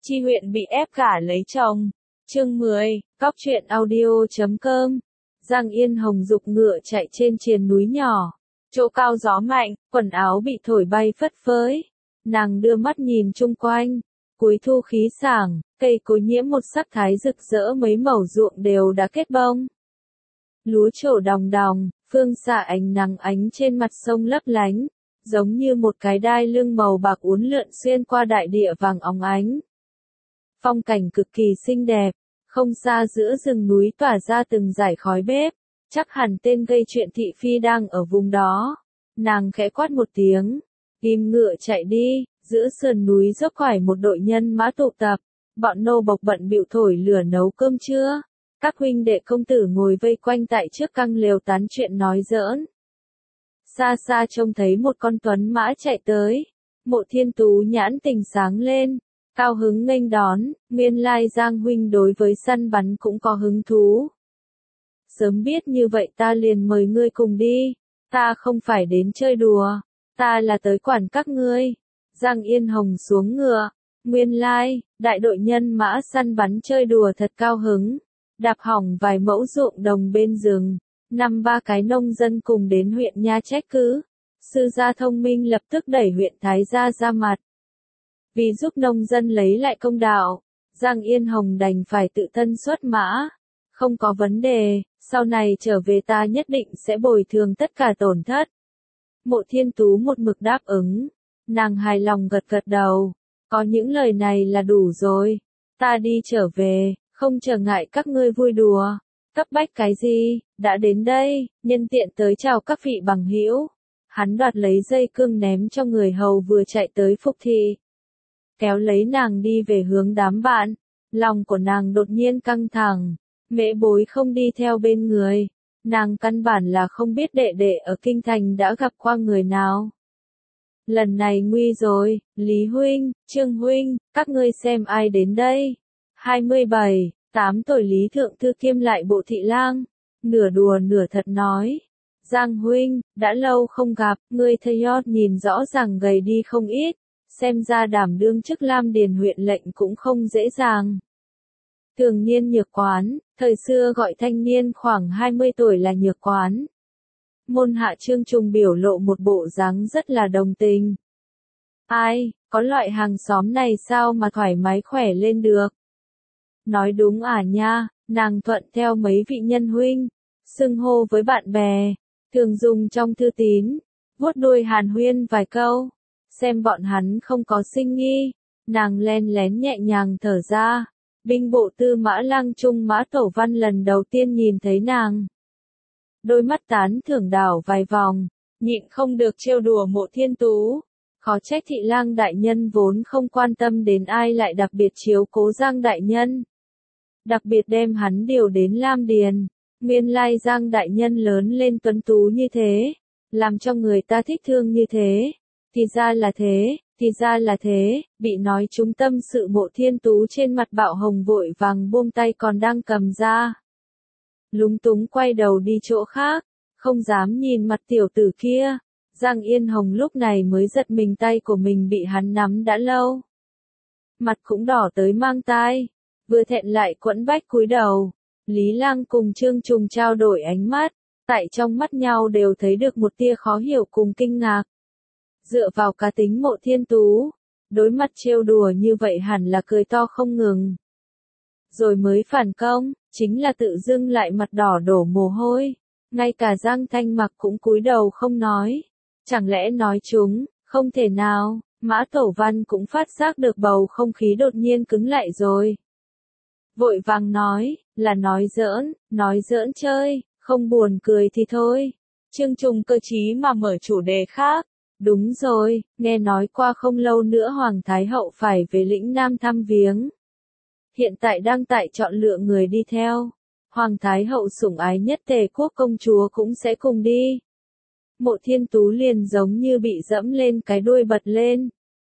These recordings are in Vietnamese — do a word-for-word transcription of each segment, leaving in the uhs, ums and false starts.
Chi Huyện bị ép gả lấy chồng. Chương mười, Cóc truyện audio chấm com. Giang Yên Hồng giục ngựa chạy trên triền núi nhỏ. Chỗ cao gió mạnh, quần áo bị thổi bay phất phới. Nàng đưa mắt nhìn chung quanh. Cuối thu khí sảng, cây cối nhiễm một sắc thái rực rỡ, mấy mẩu ruộng đều đã kết bông. Lúa trổ đòng đòng, phương xa ánh nắng ánh trên mặt sông lấp lánh, giống như một cái đai lưng màu bạc uốn lượn xuyên qua đại địa vàng óng ánh. Phong cảnh cực kỳ xinh đẹp, không xa giữa rừng núi tỏa ra từng dải khói bếp, chắc hẳn tên gây chuyện thị phi đang ở vùng đó. Nàng khẽ quát một tiếng, ghim ngựa chạy đi, giữa sườn núi dốc quải một đội nhân mã tụ tập, bọn nô bộc bận bịu thổi lửa nấu cơm trưa. Các huynh đệ công tử ngồi vây quanh tại trước căng lều tán chuyện nói giỡn. Xa xa trông thấy một con tuấn mã chạy tới, Mộ Thiên Tú nhãn tình sáng lên, cao hứng nghênh đón, nguyên lai Giang huynh đối với săn bắn cũng có hứng thú. Sớm biết như vậy ta liền mời ngươi cùng đi, ta không phải đến chơi đùa, ta là tới quản các ngươi. Giang Yên Hồng xuống ngựa, nguyên lai, đại đội nhân mã săn bắn chơi đùa thật cao hứng, đạp hỏng vài mẫu ruộng đồng bên rừng, năm ba cái nông dân cùng đến huyện Nha trách cứ. Sư gia thông minh lập tức đẩy huyện Thái gia ra mặt. Vì giúp nông dân lấy lại công đạo, Giang Yên Hồng đành phải tự thân xuất mã. Không có vấn đề, sau này trở về ta nhất định sẽ bồi thường tất cả tổn thất. Mộ Thiên Tú một mực đáp ứng, nàng hài lòng gật gật đầu, có những lời này là đủ rồi, ta đi trở về, không trở ngại các ngươi vui đùa, cấp bách cái gì, đã đến đây, nhân tiện tới chào các vị bằng hữu. Hắn đoạt lấy dây cương ném cho người hầu vừa chạy tới Phục Thị, kéo lấy nàng đi về hướng đám bạn. Lòng của nàng đột nhiên căng thẳng, Mễ Bối không đi theo bên người, nàng căn bản là không biết đệ đệ ở kinh thành đã gặp qua người nào. Lần này nguy rồi, Lý huynh, Trương huynh, các ngươi xem ai đến đây. hai mươi bảy, tám tuổi Lý Thượng Thư kiêm lại bộ thị lang, nửa đùa nửa thật nói. Giang huynh, đã lâu không gặp, ngươi thầy yót nhìn rõ ràng gầy đi không ít, xem ra đảm đương chức Lam Điền huyện lệnh cũng không dễ dàng. Thường niên Nhược Quán, thời xưa gọi thanh niên khoảng hai mươi tuổi là Nhược Quán. Môn hạ Trương Trùng biểu lộ một bộ dáng rất là đồng tình. Ai, có loại hàng xóm này sao mà thoải mái khỏe lên được? Nói đúng à nha, nàng thuận theo mấy vị nhân huynh, xưng hô với bạn bè, thường dùng trong thư tín, vuốt đuôi hàn huyên vài câu, xem bọn hắn không có sinh nghi, nàng len lén nhẹ nhàng thở ra. Binh bộ tư mã lang trung Mã Tổ Văn lần đầu tiên nhìn thấy nàng, đôi mắt tán thưởng đảo vài vòng, nhịn không được trêu đùa Mộ Thiên Tú. Khó trách thị lang đại nhân vốn không quan tâm đến ai lại đặc biệt chiếu cố Giang đại nhân, đặc biệt đem hắn điều đến Lam Điền. Nguyên lai Giang đại nhân lớn lên tuấn tú như thế, làm cho người ta thích thương như thế. Thì ra là thế, thì ra là thế, bị nói trúng tâm sự Mộ Thiên Tú trên mặt bạo hồng vội vàng buông tay còn đang cầm ra. Lúng túng quay đầu đi chỗ khác, không dám nhìn mặt tiểu tử kia. Giang Yên Hồng lúc này mới giật mình, tay của mình bị hắn nắm đã lâu. Mặt cũng đỏ tới mang tai, vừa thẹn lại quẫn bách cúi đầu. Lý Lang cùng Trương Trùng trao đổi ánh mắt, tại trong mắt nhau đều thấy được một tia khó hiểu cùng kinh ngạc. Dựa vào cá tính Mộ Thiên Tú, đối mặt trêu đùa như vậy hẳn là cười to không ngừng. Rồi mới phản công, chính là tự dưng lại mặt đỏ đổ mồ hôi. Ngay cả Giang Thanh Mặc cũng cúi đầu không nói. Chẳng lẽ nói chúng, không thể nào. Mã Tổ Văn cũng phát giác được bầu không khí đột nhiên cứng lại rồi. Vội vàng nói, là nói giỡn, nói giỡn chơi, không buồn cười thì thôi. Trương Trùng cơ trí mà mở chủ đề khác. Đúng rồi, nghe nói qua không lâu nữa Hoàng Thái Hậu phải về lĩnh Nam thăm viếng. Hiện tại đang tại chọn lựa người đi theo. Hoàng Thái Hậu sủng ái nhất Tề quốc công chúa cũng sẽ cùng đi. Mộ Thiên Tú liền giống như bị dẫm lên cái đuôi bật lên.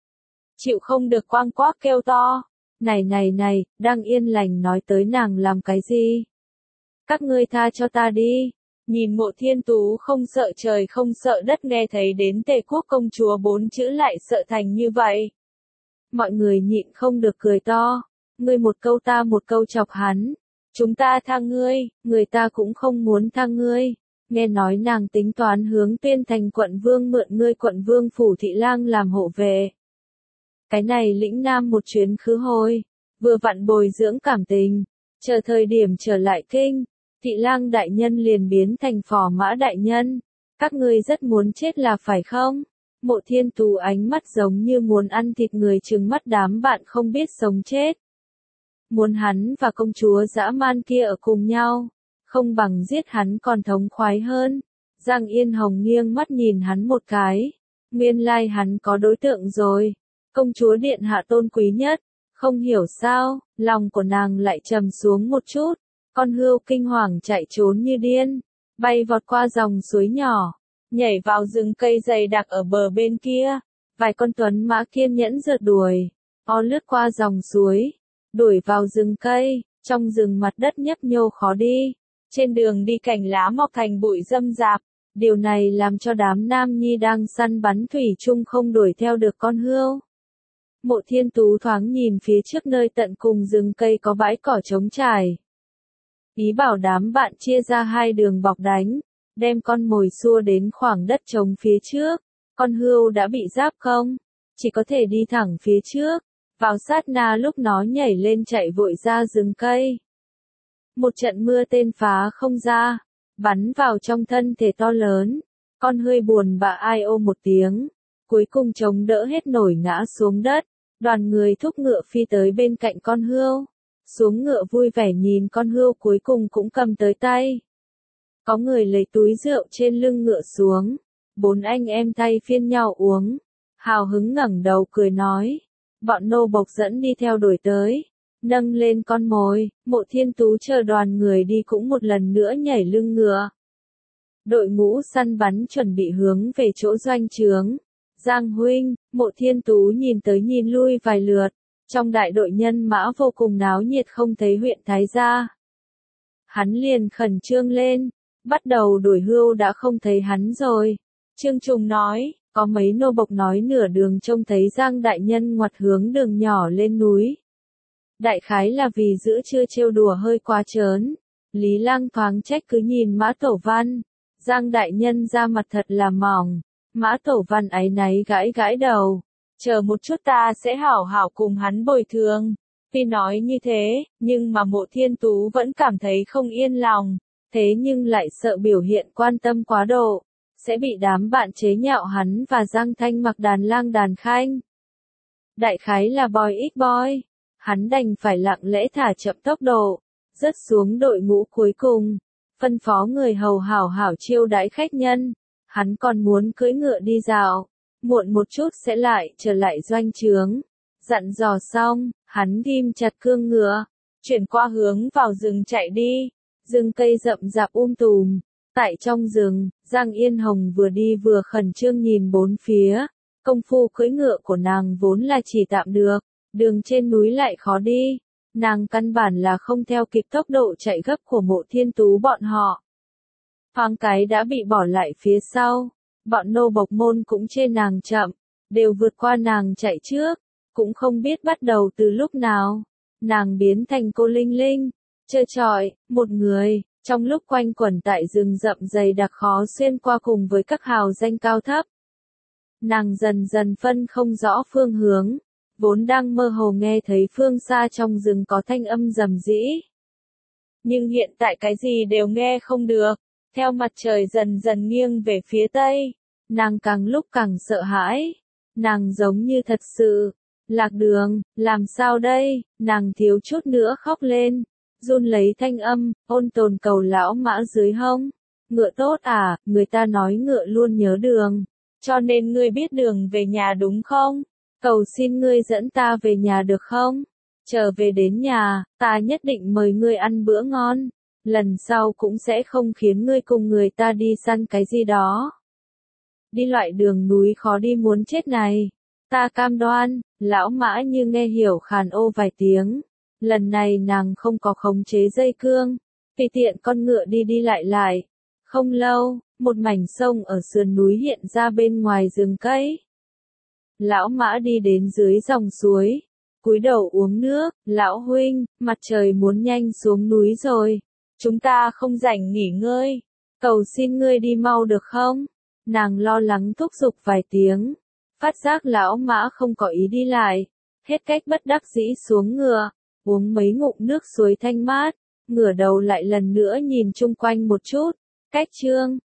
Chịu không được quang quác kêu to. Này này này, đang yên lành nói tới nàng làm cái gì? Các ngươi tha cho ta đi. Nhìn Mộ Thiên Tú không sợ trời không sợ đất, nghe thấy đến Tề quốc công chúa bốn chữ lại sợ thành như vậy. Mọi người nhịn không được cười to. Ngươi một câu ta một câu chọc hắn. Chúng ta tha ngươi, người ta cũng không muốn tha ngươi. Nghe nói nàng tính toán hướng Tuyên Thành quận vương mượn ngươi quận vương phủ thị lang làm hộ vệ. Cái này lĩnh nam một chuyến khứ hồi, vừa vặn bồi dưỡng cảm tình, chờ thời điểm trở lại kinh, thị lang đại nhân liền biến thành phò mã đại nhân. Các ngươi rất muốn chết là phải không? Mộ Thiên Tú ánh mắt giống như muốn ăn thịt người, trừng mắt đám bạn không biết sống chết. Muốn hắn và công chúa dã man kia ở cùng nhau, không bằng giết hắn còn thống khoái hơn. Giang Yên Hồng nghiêng mắt nhìn hắn một cái. Nguyên lai hắn có đối tượng rồi. Công chúa điện hạ tôn quý nhất. Không hiểu sao, lòng của nàng lại trầm xuống một chút. Con hươu kinh hoàng chạy trốn như điên, bay vọt qua dòng suối nhỏ, nhảy vào rừng cây dày đặc ở bờ bên kia. Vài con tuấn mã kiên nhẫn rượt đuổi, o lướt qua dòng suối, đuổi vào rừng cây. Trong rừng mặt đất nhấp nhô khó đi, trên đường đi cành lá mọc thành bụi rậm rạp. Điều này làm cho đám nam nhi đang săn bắn thủy chung không đuổi theo được con hươu. Mộ Thiên Tú thoáng nhìn phía trước nơi tận cùng rừng cây có bãi cỏ trống trải. Ý bảo đám bạn chia ra hai đường bọc đánh, đem con mồi xua đến khoảng đất trống phía trước. Con hươu đã bị giáp không, chỉ có thể đi thẳng phía trước. Vào sát na lúc nó nhảy lên chạy vội ra rừng cây. Một trận mưa tên phá không ra, bắn vào trong thân thể to lớn. Con hơi buồn bã ai ô một tiếng, cuối cùng chống đỡ hết nổi ngã xuống đất. Đoàn người thúc ngựa phi tới bên cạnh con hươu. Xuống ngựa vui vẻ nhìn con hươu cuối cùng cũng cầm tới tay. Có người lấy túi rượu trên lưng ngựa xuống. Bốn anh em thay phiên nhau uống. Hào hứng ngẩng đầu cười nói. Bọn nô bộc dẫn đi theo đuổi tới. Nâng lên con mồi, Mộ Thiên Tú chờ đoàn người đi cũng một lần nữa nhảy lưng ngựa. Đội ngũ săn bắn chuẩn bị hướng về chỗ doanh trướng. Giang huynh, Mộ Thiên Tú nhìn tới nhìn lui vài lượt. Trong đại đội nhân mã vô cùng náo nhiệt, không thấy huyện Thái gia. Hắn liền khẩn trương lên, bắt đầu đuổi hươu đã không thấy hắn rồi. Trương Trùng nói, có mấy nô bộc nói nửa đường trông thấy Giang đại nhân ngoặt hướng đường nhỏ lên núi. Đại khái là vì giữa trưa trêu đùa hơi quá trớn. Lý Lang thoáng trách cứ nhìn Mã Tổ Văn. Giang đại nhân ra mặt thật là mỏng. Mã Tổ Văn áy náy gãi gãi đầu. Chờ một chút ta sẽ hảo hảo cùng hắn bồi thường. Tuy nói như thế, nhưng mà Mộ Thiên Tú vẫn cảm thấy không yên lòng. Thế nhưng lại sợ biểu hiện quan tâm quá độ, sẽ bị đám bạn chế nhạo hắn và Giang Thanh mặc đàn lang đàn khanh. Đại khái là boy ít boy. Hắn đành phải lặng lẽ thả chậm tốc độ, rớt xuống đội ngũ cuối cùng, phân phó người hầu hảo hảo chiêu đãi khách nhân. Hắn còn muốn cưỡi ngựa đi dạo, muộn một chút sẽ lại trở lại doanh trướng. Dặn dò xong, hắn ghim chặt cương ngựa, chuyển qua hướng vào rừng chạy đi. Rừng cây rậm rạp um tùm, tại trong rừng, Giang Yên Hồng vừa đi vừa khẩn trương nhìn bốn phía. Công phu cưỡi ngựa của nàng vốn là chỉ tạm được. Đường trên núi lại khó đi, nàng căn bản là không theo kịp tốc độ chạy gấp của Mộ Thiên Tú bọn họ. Thoáng cái đã bị bỏ lại phía sau, bọn nô bộc môn cũng chê nàng chậm, đều vượt qua nàng chạy trước, cũng không biết bắt đầu từ lúc nào. Nàng biến thành cô Linh Linh, trơ trọi, một người, trong lúc quanh quẩn tại rừng rậm dày đặc khó xuyên qua cùng với các hào danh cao thấp. Nàng dần dần phân không rõ phương hướng. Vốn đang mơ hồ nghe thấy phương xa trong rừng có thanh âm rầm rĩ. Nhưng hiện tại cái gì đều nghe không được. Theo mặt trời dần dần nghiêng về phía tây, nàng càng lúc càng sợ hãi. Nàng giống như thật sự lạc đường, làm sao đây? Nàng thiếu chút nữa khóc lên, run lấy thanh âm, ôn tồn cầu lão mã dưới hông. Ngựa tốt à, người ta nói ngựa luôn nhớ đường, cho nên ngươi biết đường về nhà đúng không? Cầu xin ngươi dẫn ta về nhà được không? Trở về đến nhà, ta nhất định mời ngươi ăn bữa ngon. Lần sau cũng sẽ không khiến ngươi cùng người ta đi săn cái gì đó. Đi loại đường núi khó đi muốn chết này. Ta cam đoan, lão mã như nghe hiểu khàn ô vài tiếng. Lần này nàng không có khống chế dây cương. Tùy tiện con ngựa đi đi lại lại. Không lâu, một mảnh sông ở sườn núi hiện ra bên ngoài rừng cây. Lão Mã đi đến dưới dòng suối, cúi đầu uống nước. Lão huynh, mặt trời muốn nhanh xuống núi rồi. Chúng ta không rảnh nghỉ ngơi. Cầu xin ngươi đi mau được không? Nàng lo lắng thúc giục vài tiếng. Phát giác lão Mã không có ý đi lại. Hết cách bất đắc dĩ xuống ngựa, uống mấy ngụm nước suối thanh mát, ngửa đầu lại lần nữa nhìn chung quanh một chút. Cách chương